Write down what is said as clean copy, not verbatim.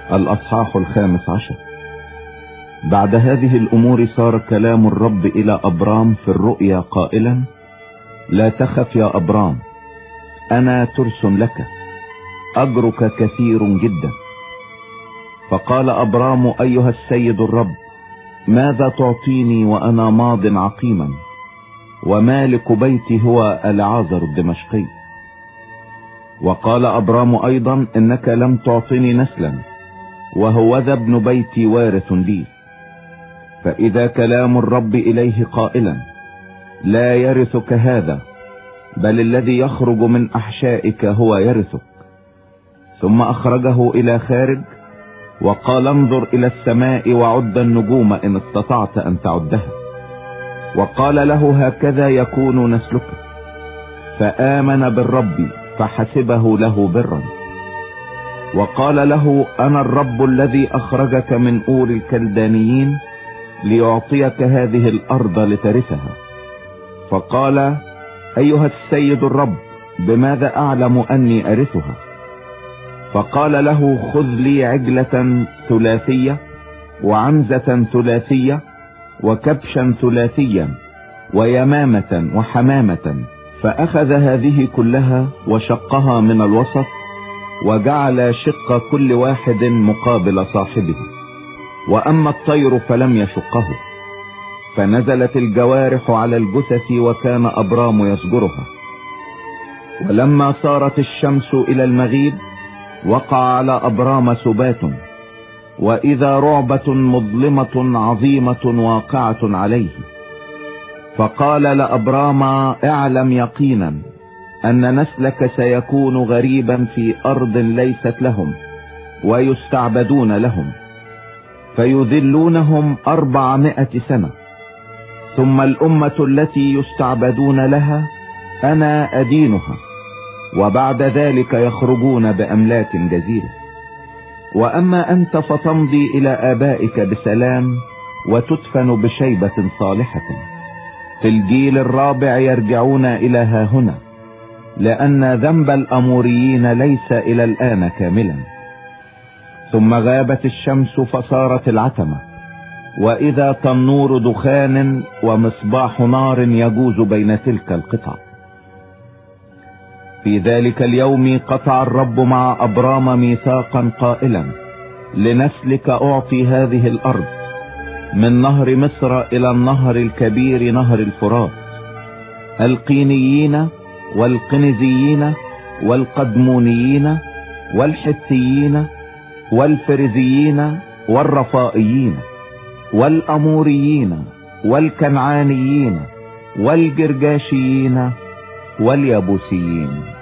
الأصحاح 15. بعد هذه الأمور صار كلام الرب إلى أبرام في الرؤيا قائلا: لا تخف يا أبرام، أنا ترس لك، أجرك كثير جدا. فقال أبرام: أيها السيد الرب، ماذا تعطيني وأنا ماض عقيما، ومالك بيتي هو العازر الدمشقي؟ وقال أبرام أيضا: إنك لم تعطني نسلا، وهوذا ابن بيتي وارث لي. فإذا كلام الرب إليه قائلا: لا يرثك هذا، بل الذي يخرج من أحشائك هو يرثك. ثم أخرجه إلى خارج وقال: انظر إلى السماء وعد النجوم إن استطعت أن تعدها. وقال له: هكذا يكون نسلك. فآمن بالرب فحسبه له برا. وقال له: أنا الرب الذي أخرجك من أور الكلدانيين ليعطيك هذه الأرض لترثها. فقال: أيها السيد الرب، بماذا أعلم أني أرثها؟ فقال له: خذ لي عجلة ثلاثية، وعنزة ثلاثية، وكبشا ثلاثيا، ويمامة وحمامة. فأخذ هذه كلها وشقها من الوسط، وجعل شق كل واحد مقابل صاحبه. وأما الطير فلم يشقه. فنزلت الجوارح على الجثث، وكان أبرام يزجرها. ولما صارت الشمس إلى المغيب وقع على أبرام سبات، وإذا رعبة مظلمة عظيمة واقعة عليه. فقال لأبرام: اعلم يقينا أن نسلك سيكون غريبا في أرض ليست لهم، ويستعبدون لهم، فيذلونهم 400 سنة. ثم الأمة التي يستعبدون لها أنا أدينها، وبعد ذلك يخرجون بأملاك جزيرة. وأما أنت فتمضي إلى آبائك بسلام، وتدفن بشيبة صالحة. في الجيل الرابع يرجعون إلى هاهنا، لأن ذنب الأموريين ليس إلى الآن كاملا. ثم غابت الشمس فصارت العتمة، وإذا تنور دخان ومصباح نار يجوز بين تلك القطع. في ذلك اليوم قطع الرب مع أبرام ميثاقا قائلا: لنسلك أعطي هذه الأرض، من نهر مصر إلى النهر الكبير نهر الفرات، القينيين والقنزيين والقدمونيين والحثيين والفرزيين والرفائيين والأموريين والكنعانيين والجرجاشيين واليابوسيين.